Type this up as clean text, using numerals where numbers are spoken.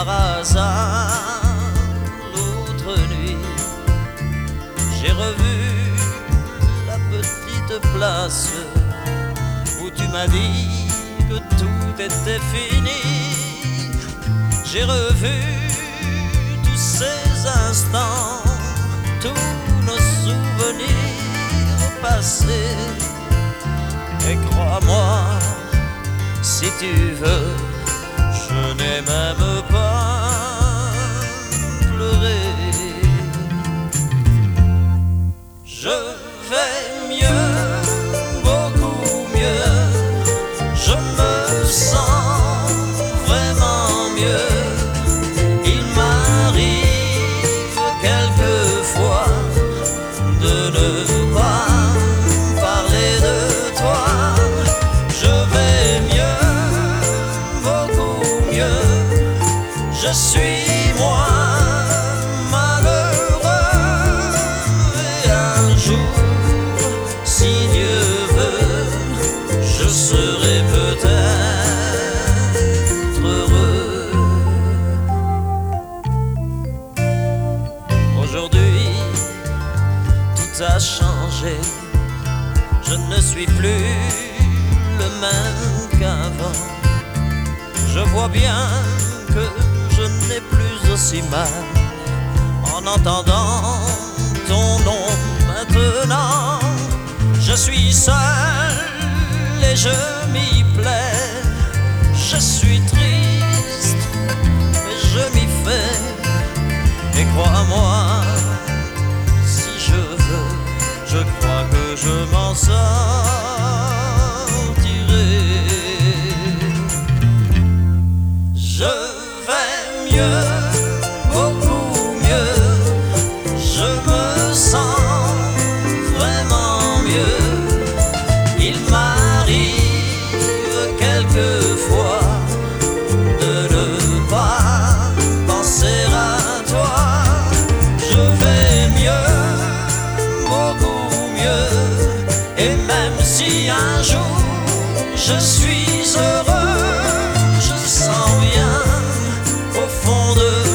par hasard, l'autre nuit, j'ai revu la petite place où tu m'as dit que tout était fini. J'ai revu tous ces instants, tous nos souvenirs passés. Et crois-moi, si tu veux, je n'ai même pas pleuré. Je vais mieux, beaucoup mieux. Je me sens vraiment mieux. Il m'arrive quelquefois de ne pas parler de toi. Je vais mieux, beaucoup mieux. Je suis moi malheureux. Et un jour, si Dieu veut, je serai peut-être heureux. Aujourd'hui, tout a changé. Je ne suis plus le même qu'avant. Je vois bien que je n'ai plus aussi mal en entendant ton nom maintenant. Je suis seul et je m'y plais. Je suis triste et je m'y fais. Et crois-moi, si je veux, je crois que je m'en sortirai. Je vais mieux, beaucoup mieux. Je me sens vraiment mieux. Il m'arrive quelquefois de ne pas penser à toi. Je vais mieux, beaucoup mieux. Et même si un jour je suis heureux, je sens bien au fond de